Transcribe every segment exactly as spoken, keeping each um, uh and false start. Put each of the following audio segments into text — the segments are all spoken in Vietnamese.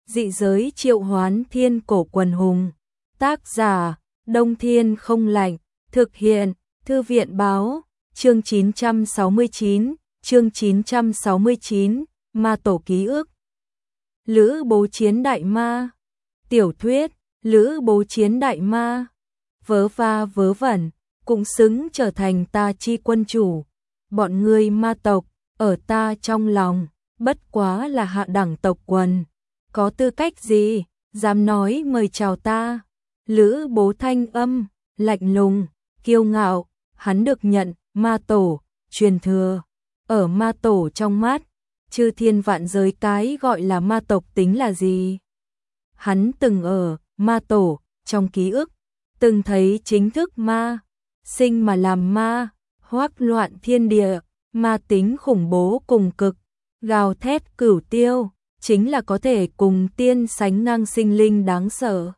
dị giới triệu hoán thiên cổ quần hùng. Tác giả, Đông Thiên Không Lạnh, thực hiện, Thư viện báo, chương chín trăm sáu mươi chín, chương chín trăm sáu mươi chín, Ma Tổ ký ức. Lữ Bố chiến đại ma. Tiểu thuyết, Lữ Bố chiến đại ma. Vớ va vớ vẩn, cũng xứng trở thành ta chi quân chủ. Bọn ngươi ma tộc, ở ta trong lòng, bất quá là hạ đẳng tộc quần. Có tư cách gì, dám nói mời chào ta. Lữ Bố thanh âm, lạnh lùng, kiêu ngạo, hắn được nhận, ma tổ, truyền thừa. Ở ma tổ trong mắt, chư thiên vạn giới cái gọi là ma tộc tính là gì? Hắn từng ở, ma tổ, trong ký ức, từng thấy chính thức ma, sinh mà làm ma, hoác loạn thiên địa, ma tính khủng bố cùng cực, gào thét cửu tiêu, chính là có thể cùng tiên sánh ngang sinh linh đáng sợ.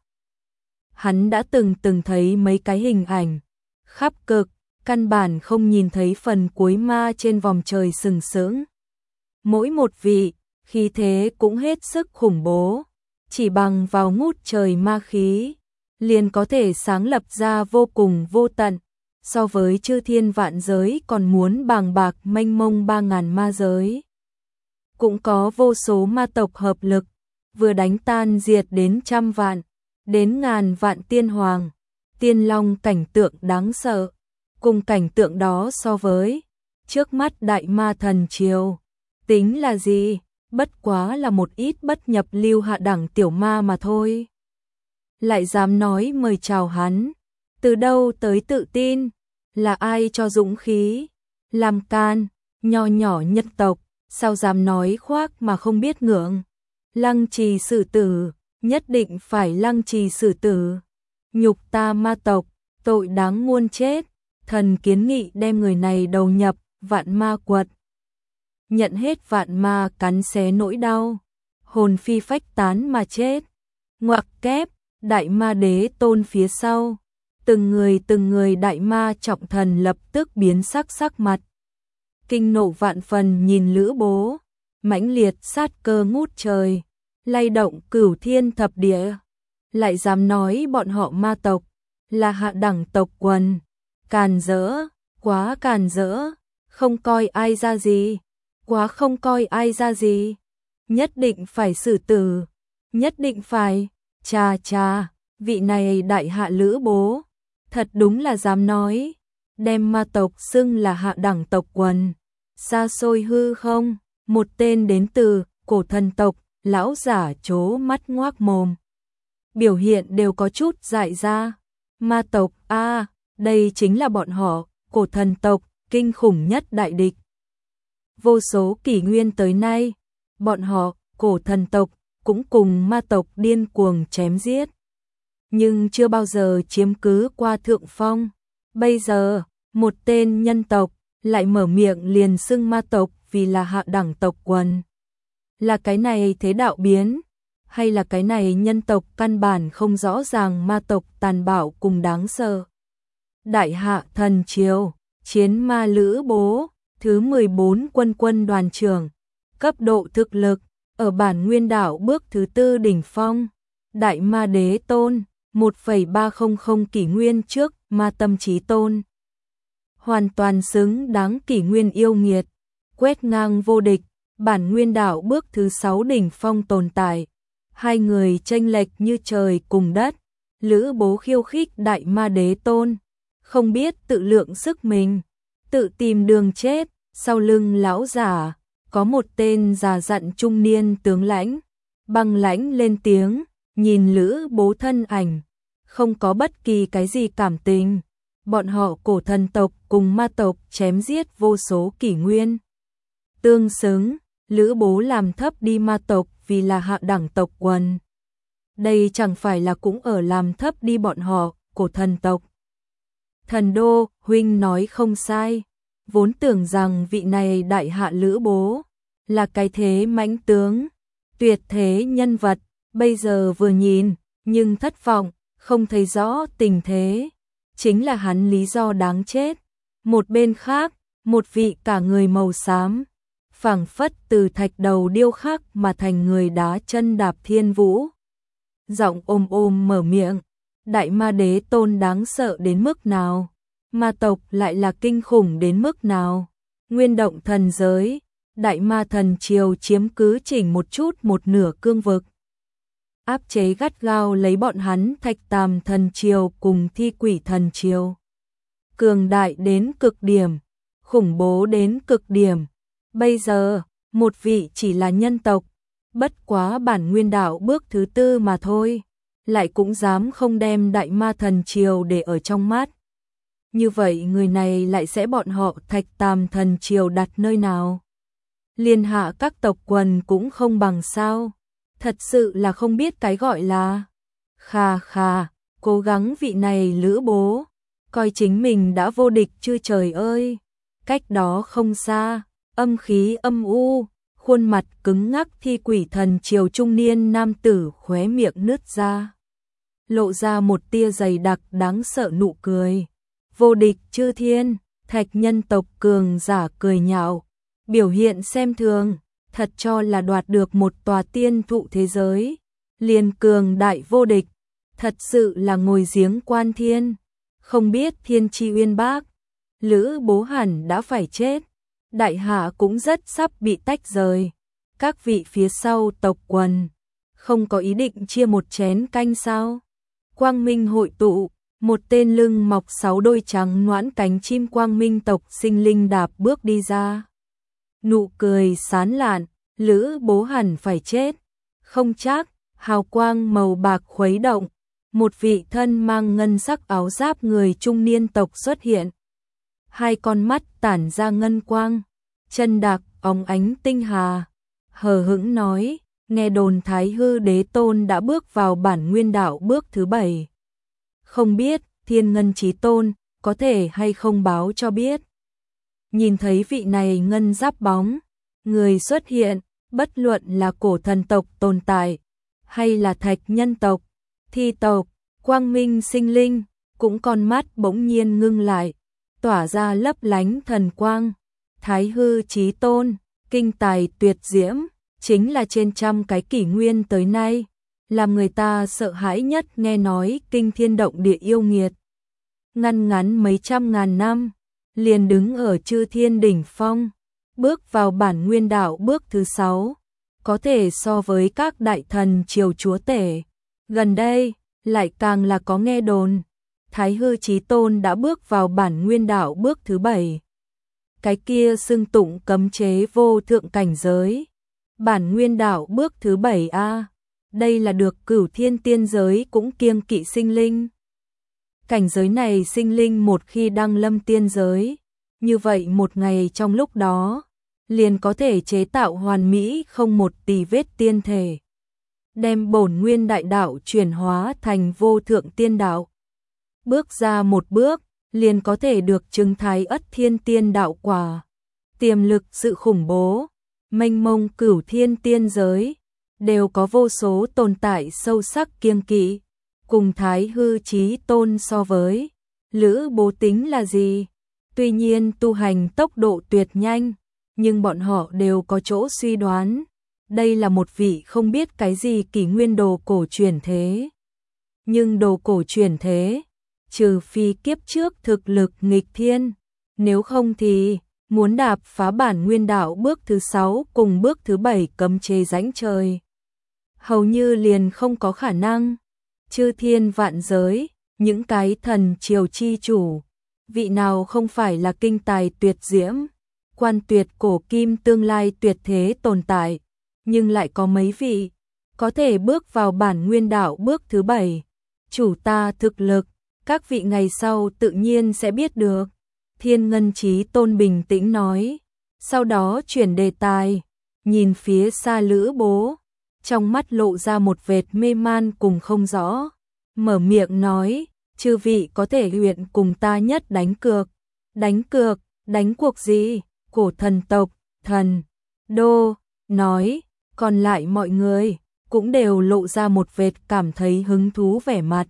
Hắn đã từng từng thấy mấy cái hình ảnh, khắp cực, căn bản không nhìn thấy phần cuối ma trên vòng trời sừng sững. Mỗi một vị, khí thế cũng hết sức khủng bố, chỉ bằng vào ngút trời ma khí, liền có thể sáng lập ra vô cùng vô tận, so với chư thiên vạn giới còn muốn bàng bạc mênh mông ba ngàn ma giới. Cũng có vô số ma tộc hợp lực, vừa đánh tan diệt đến trăm vạn, đến ngàn vạn tiên hoàng, tiên long cảnh tượng đáng sợ. Cùng cảnh tượng đó so với trước mắt đại ma thần triều, tính là gì, bất quá là một ít bất nhập lưu hạ đẳng tiểu ma mà thôi. Lại dám nói mời chào hắn, từ đâu tới tự tin, là ai cho dũng khí, làm can, nho nhỏ nhân tộc, sao dám nói khoác mà không biết ngượng. Lăng trì xử tử, nhất định phải lăng trì xử tử, nhục ta ma tộc, tội đáng muôn chết. Thần kiến nghị đem người này đầu nhập vạn ma quật, nhận hết vạn ma cắn xé nỗi đau, hồn phi phách tán mà chết. Ngoặc kép, đại ma đế tôn phía sau, từng người từng người đại ma trọng thần lập tức biến sắc sắc mặt, kinh nộ vạn phần nhìn Lữ Bố, mãnh liệt sát cơ ngút trời, lay động cửu thiên thập địa, lại dám nói bọn họ ma tộc là hạ đẳng tộc quần. Càn rỡ, quá càn rỡ, không coi ai ra gì, quá không coi ai ra gì, nhất định phải xử tử, nhất định phải, chà chà, vị này đại hạ Lữ Bố, thật đúng là dám nói, đem ma tộc xưng là hạ đẳng tộc quần, xa xôi hư không, một tên đến từ cổ thần tộc, lão giả trố mắt ngoác mồm, biểu hiện đều có chút dại ra, ma tộc a à, đây chính là bọn họ, cổ thần tộc, kinh khủng nhất đại địch. Vô số kỷ nguyên tới nay, bọn họ, cổ thần tộc, cũng cùng ma tộc điên cuồng chém giết. Nhưng chưa bao giờ chiếm cứ qua thượng phong. Bây giờ, một tên nhân tộc, lại mở miệng liền xưng ma tộc vì là hạ đẳng tộc quần. Là cái này thế đạo biến, hay là cái này nhân tộc căn bản không rõ ràng ma tộc tàn bạo cùng đáng sợ. Đại hạ thần triều, chiến ma Lữ Bố, thứ mười bốn quân quân đoàn trưởng, cấp độ thực lực, ở bản nguyên đảo bước thứ tư đỉnh phong, đại ma đế tôn, một phẩy ba không không kỷ nguyên trước ma tâm trí tôn. Hoàn toàn xứng đáng kỷ nguyên yêu nghiệt, quét ngang vô địch, bản nguyên đảo bước thứ sáu đỉnh phong tồn tại, hai người chênh lệch như trời cùng đất, Lữ Bố khiêu khích đại ma đế tôn. Không biết tự lượng sức mình, tự tìm đường chết, sau lưng lão giả, có một tên già dặn trung niên tướng lãnh, băng lãnh lên tiếng, nhìn Lữ Bố thân ảnh, không có bất kỳ cái gì cảm tình, bọn họ cổ thần tộc cùng ma tộc chém giết vô số kỷ nguyên. Tương xứng, Lữ Bố làm thấp đi ma tộc vì là hạ đẳng tộc quần. Đây chẳng phải là cũng ở làm thấp đi bọn họ, cổ thần tộc. Thần đô, huynh nói không sai, vốn tưởng rằng vị này đại hạ Lữ Bố là cái thế mãnh tướng, tuyệt thế nhân vật, bây giờ vừa nhìn, nhưng thất vọng, không thấy rõ tình thế, chính là hắn lý do đáng chết. Một bên khác, một vị cả người màu xám, phảng phất từ thạch đầu điêu khắc mà thành người đá chân đạp thiên vũ. Giọng ôm ôm mở miệng, đại ma đế tôn đáng sợ đến mức nào, ma tộc lại là kinh khủng đến mức nào. Nguyên động thần giới, đại ma thần triều chiếm cứ chỉnh một chút một nửa cương vực, áp chế gắt gao lấy bọn hắn thạch tam thần triều cùng thi quỷ thần triều. Cường đại đến cực điểm, khủng bố đến cực điểm. Bây giờ, một vị chỉ là nhân tộc, bất quá bản nguyên đạo bước thứ tư mà thôi, lại cũng dám không đem đại ma thần triều để ở trong mắt. Như vậy người này lại sẽ bọn họ thạch tam thần triều đặt nơi nào? Liên hạ các tộc quần cũng không bằng sao? Thật sự là không biết cái gọi là. Khà khà, cố gắng vị này Lữ bố, coi chính mình đã vô địch chưa trời ơi. Cách đó không xa, âm khí âm u, khuôn mặt cứng ngắc thi quỷ thần triều trung niên nam tử khóe miệng nứt ra, lộ ra một tia dày đặc đáng sợ nụ cười. Vô địch chư thiên, thạch nhân tộc cường giả cười nhạo, biểu hiện xem thường, thật cho là đoạt được một tòa tiên thụ thế giới, liền cường đại vô địch, thật sự là ngồi giếng quan thiên, không biết thiên chi uyên bác. Lữ bố hẳn đã phải chết, đại hạ cũng rất sắp bị tách rời. Các vị phía sau tộc quần, không có ý định chia một chén canh sao? Quang minh hội tụ, một tên lưng mọc sáu đôi trắng noãn cánh chim quang minh tộc sinh linh đạp bước đi ra. Nụ cười sán lạn, Lữ bố hẳn phải chết. Không chắc, hào quang màu bạc khuấy động, một vị thân mang ngân sắc áo giáp người trung niên tộc xuất hiện. Hai con mắt tản ra ngân quang, chân đạc óng ánh tinh hà, hờ hững nói, nghe đồn Thái Hư Đế Tôn đã bước vào bản nguyên đạo bước thứ bảy. Không biết, Thiên Ngân Chí Tôn, có thể hay không báo cho biết. Nhìn thấy vị này ngân giáp bóng, người xuất hiện, bất luận là cổ thần tộc tồn tại, hay là thạch nhân tộc, thi tộc, quang minh sinh linh, cũng con mắt bỗng nhiên ngưng lại, tỏa ra lấp lánh thần quang. Thái Hư Chí Tôn, kinh tài tuyệt diễm, chính là trên trăm cái kỷ nguyên tới nay, làm người ta sợ hãi nhất nghe nói kinh thiên động địa yêu nghiệt. Ngăn ngắn mấy trăm ngàn năm, liền đứng ở chư thiên đỉnh phong, bước vào bản nguyên đạo bước thứ sáu, có thể so với các đại thần triều chúa tể. Gần đây, lại càng là có nghe đồn, Thái Hư Chí Tôn đã bước vào bản nguyên đạo bước thứ bảy. Cái kia xưng tụng cấm chế vô thượng cảnh giới. Bản nguyên đạo bước thứ bảy a, đây là được cửu thiên tiên giới cũng kiêng kỵ sinh linh. Cảnh giới này sinh linh một khi đăng lâm tiên giới, như vậy một ngày trong lúc đó, liền có thể chế tạo hoàn mỹ không một tì vết tiên thể. Đem bổn nguyên đại đạo chuyển hóa thành vô thượng tiên đạo. Bước ra một bước, liền có thể được chứng thái ất thiên tiên đạo quả. Tiềm lực sự khủng bố, mênh mông cửu thiên tiên giới, đều có vô số tồn tại sâu sắc kiêng kỵ. Cùng Thái Hư Chí Tôn so với, Lữ bố tính là gì? Tuy nhiên tu hành tốc độ tuyệt nhanh, nhưng bọn họ đều có chỗ suy đoán. Đây là một vị không biết cái gì kỷ nguyên đồ cổ chuyển thế. Nhưng đồ cổ chuyển thế, trừ phi kiếp trước thực lực nghịch thiên, nếu không thì muốn đạp phá bản nguyên đạo bước thứ sáu cùng bước thứ bảy cấm chế rãnh trời, hầu như liền không có khả năng. Chư thiên vạn giới, những cái thần triều chi chủ, vị nào không phải là kinh tài tuyệt diễm, quan tuyệt cổ kim tương lai tuyệt thế tồn tại, nhưng lại có mấy vị có thể bước vào bản nguyên đạo bước thứ bảy. Chủ ta thực lực, các vị ngày sau tự nhiên sẽ biết được. Thiên Ngân Chí Tôn bình tĩnh nói, sau đó chuyển đề tài, nhìn phía xa Lữ bố, trong mắt lộ ra một vệt mê man cùng không rõ, mở miệng nói, chư vị có thể nguyện cùng ta nhất đánh cược. Đánh cược, đánh cuộc gì? Cổ thần tộc, thần, đô, nói, còn lại mọi người cũng đều lộ ra một vệt cảm thấy hứng thú vẻ mặt.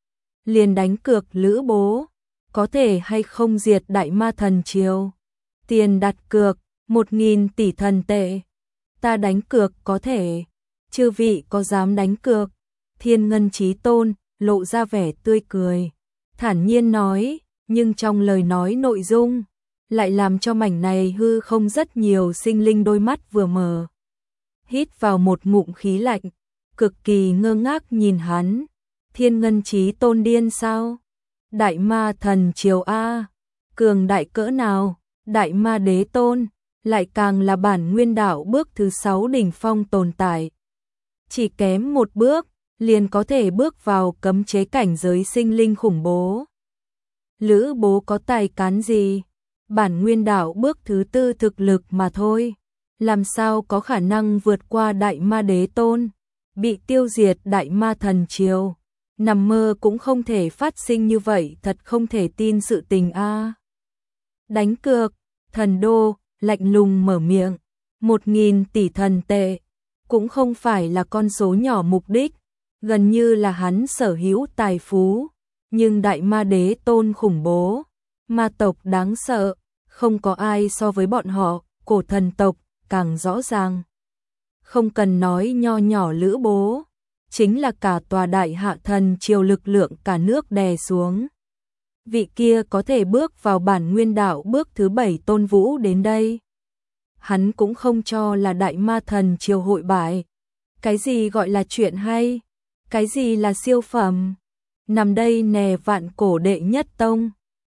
Liền đánh cược Lữ bố, có thể hay không diệt đại ma thần triều. Tiền đặt cược, Một nghìn tỷ thần tệ. Ta đánh cược có thể. Chư vị có dám đánh cược? Thiên Ngân Chí Tôn lộ ra vẻ tươi cười, thản nhiên nói, nhưng trong lời nói nội dung lại làm cho mảnh này hư không rất nhiều sinh linh đôi mắt vừa mở. Hít vào một ngụm khí lạnh, cực kỳ ngơ ngác nhìn hắn. Thiên Ngân Chí Tôn điên sao? Đại ma thần triều A, cường đại cỡ nào? Đại ma đế tôn, lại càng là bản nguyên đạo bước thứ sáu đỉnh phong tồn tại. Chỉ kém một bước, liền có thể bước vào cấm chế cảnh giới sinh linh khủng bố. Lữ bố có tài cán gì? Bản nguyên đạo bước thứ tư thực lực mà thôi. Làm sao có khả năng vượt qua đại ma đế tôn, bị tiêu diệt đại ma thần triều? Nằm mơ cũng không thể phát sinh như vậy, thật không thể tin sự tình a. Đánh cược, thần đô, lạnh lùng mở miệng, một nghìn tỷ thần tệ, cũng không phải là con số nhỏ mục đích, gần như là hắn sở hữu tài phú, nhưng đại ma đế tôn khủng bố, ma tộc đáng sợ, không có ai so với bọn họ, cổ thần tộc, càng rõ ràng. Không cần nói nho nhỏ Lữ bố, chính là cả tòa đại hạ thần triều lực lượng cả nước đè xuống. Vị kia có thể bước vào bản nguyên đạo bước thứ bảy tôn vũ đến đây. Hắn cũng không cho là đại ma thần triều hội bại. Cái gì gọi là chuyện hay? Cái gì là siêu phẩm? Nằm đây nè vạn cổ đệ nhất tông.